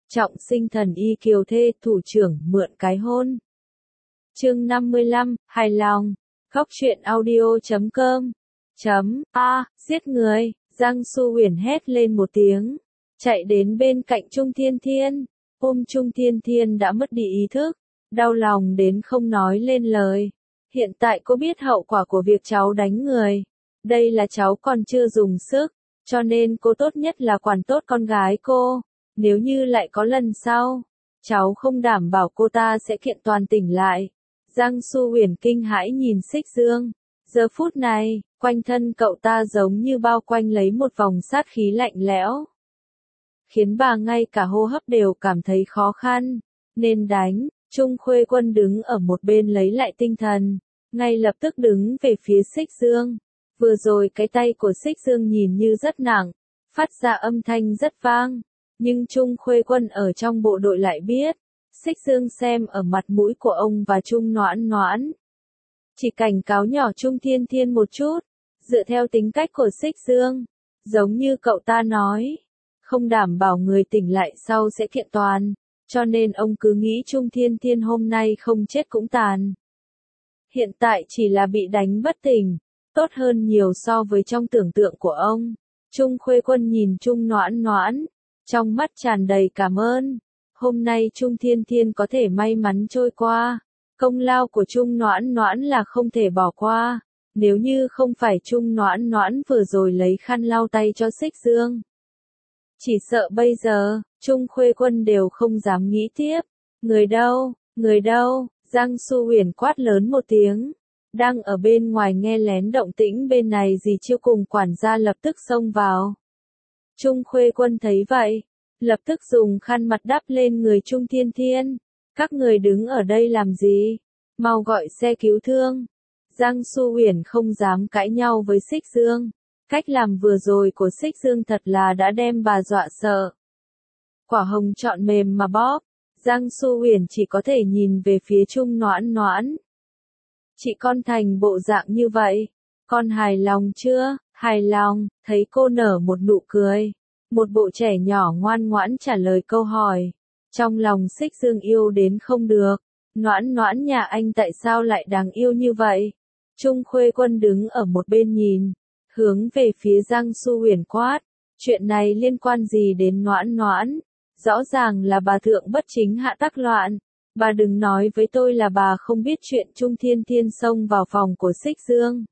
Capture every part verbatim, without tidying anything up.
Trọng sinh thần y kiều thê, thủ trưởng mượn cái hôn. Chương năm mươi lăm, hài lòng. Góc truyện audio chấm com. Chấm, a, giết người, Giang Su Huyền hét lên một tiếng. Chạy đến bên cạnh Trung Thiên Thiên. Ôm Trung Thiên Thiên đã mất đi ý thức. Đau lòng đến không nói lên lời. Hiện tại cô biết hậu quả của việc cháu đánh người. Đây là cháu còn chưa dùng sức. Cho nên cô tốt nhất là quản tốt con gái cô. Nếu như lại có lần sau, cháu không đảm bảo cô ta sẽ kiện toàn tỉnh lại. Giang Su Huyền kinh hãi nhìn Xích Dương. Giờ phút này, quanh thân cậu ta giống như bao quanh lấy một vòng sát khí lạnh lẽo. Khiến bà ngay cả hô hấp đều cảm thấy khó khăn. Nên đánh, Trung Khuê Quân đứng ở một bên lấy lại tinh thần. Ngay lập tức đứng về phía Xích Dương. Vừa rồi cái tay của Xích Dương nhìn như rất nặng, phát ra âm thanh rất vang. Nhưng Trung Khuê Quân ở trong bộ đội lại biết, Xích Dương xem ở mặt mũi của ông và Trung Noãn Noãn. Chỉ cảnh cáo nhỏ Trung Thiên Thiên một chút, dựa theo tính cách của Xích Dương, giống như cậu ta nói, không đảm bảo người tỉnh lại sau sẽ kiện toàn, cho nên ông cứ nghĩ Trung Thiên Thiên hôm nay không chết cũng tàn. Hiện tại chỉ là bị đánh bất tỉnh, tốt hơn nhiều so với trong tưởng tượng của ông. Trung Khuê Quân nhìn Trung Noãn Noãn, trong mắt tràn đầy cảm ơn. Hôm nay Trung Thiên Thiên có thể may mắn trôi qua. Công lao của Trung Noãn Noãn là không thể bỏ qua. Nếu như không phải Trung Noãn Noãn vừa rồi lấy khăn lau tay cho Xích Dương. Chỉ sợ bây giờ, Trung Khuê Quân đều không dám nghĩ tiếp. Người đâu, người đâu, Giang Su Huyền quát lớn một tiếng. Đang ở bên ngoài nghe lén động tĩnh bên này dì Chiêu cùng quản gia lập tức xông vào. Trung Khuê Quân thấy vậy, lập tức dùng khăn mặt đắp lên người Trung Thiên Thiên. Các người đứng ở đây làm gì? Mau gọi xe cứu thương. Giang Su Huyền không dám cãi nhau với Xích Dương. Cách làm vừa rồi của Xích Dương thật là đã đem bà dọa sợ. Quả hồng trọn mềm mà bóp. Giang Su Huyền chỉ có thể nhìn về phía Trung Noãn Noãn. Chị con thành bộ dạng như vậy. Con hài lòng chưa? Hài lòng, thấy cô nở một nụ cười. Một bộ trẻ nhỏ ngoan ngoãn trả lời câu hỏi. Trong lòng Xích Dương yêu đến không được. Noãn Noãn nhà anh tại sao lại đáng yêu như vậy? Trung Khuê Quân đứng ở một bên nhìn. Hướng về phía Giang Su Huyền quát. Chuyện này liên quan gì đến Noãn Noãn? Rõ ràng là bà thượng bất chính hạ tắc loạn. Bà đừng nói với tôi là bà không biết chuyện Trung Thiên Thiên xông vào phòng của Xích Dương.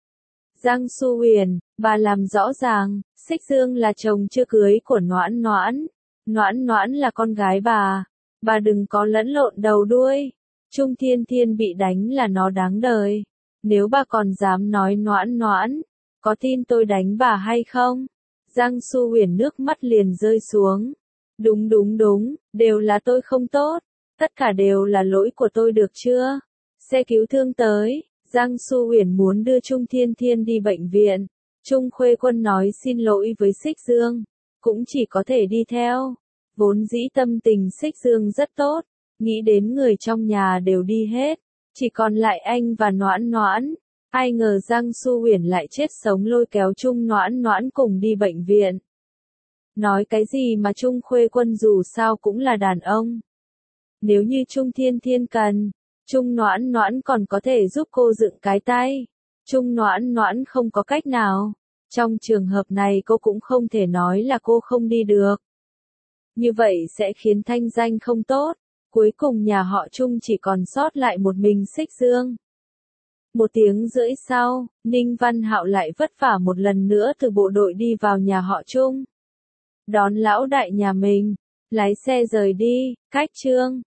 Giang Su Huyền, bà làm rõ ràng, Xích Dương là chồng chưa cưới của Noãn Noãn. Noãn Noãn là con gái bà. Bà đừng có lẫn lộn đầu đuôi. Trung Thiên Thiên bị đánh là nó đáng đời. Nếu bà còn dám nói Noãn Noãn, có tin tôi đánh bà hay không? Giang Su Huyền nước mắt liền rơi xuống. Đúng đúng đúng, đều là tôi không tốt. Tất cả đều là lỗi của tôi được chưa? Xe cứu thương tới. Giang Su Huyền muốn đưa Trung Thiên Thiên đi bệnh viện. Trung Khuê Quân nói xin lỗi với Xích Dương. Cũng chỉ có thể đi theo. Vốn dĩ tâm tình Xích Dương rất tốt. Nghĩ đến người trong nhà đều đi hết. Chỉ còn lại anh và Noãn Noãn. Ai ngờ Giang Su Huyền lại chết sống lôi kéo Trung Noãn Noãn cùng đi bệnh viện. Nói cái gì mà Trung Khuê Quân dù sao cũng là đàn ông. Nếu như Trung Thiên Thiên cần, Trung Noãn Noãn còn có thể giúp cô dựng cái tay. Trung Noãn Noãn không có cách nào. Trong trường hợp này cô cũng không thể nói là cô không đi được. Như vậy sẽ khiến thanh danh không tốt. Cuối cùng nhà họ Trung chỉ còn sót lại một mình Xích Dương. Một tiếng rưỡi sau, Ninh Văn Hạo lại vất vả một lần nữa từ bộ đội đi vào nhà họ Trung. Đón lão đại nhà mình, lái xe rời đi, cách Trương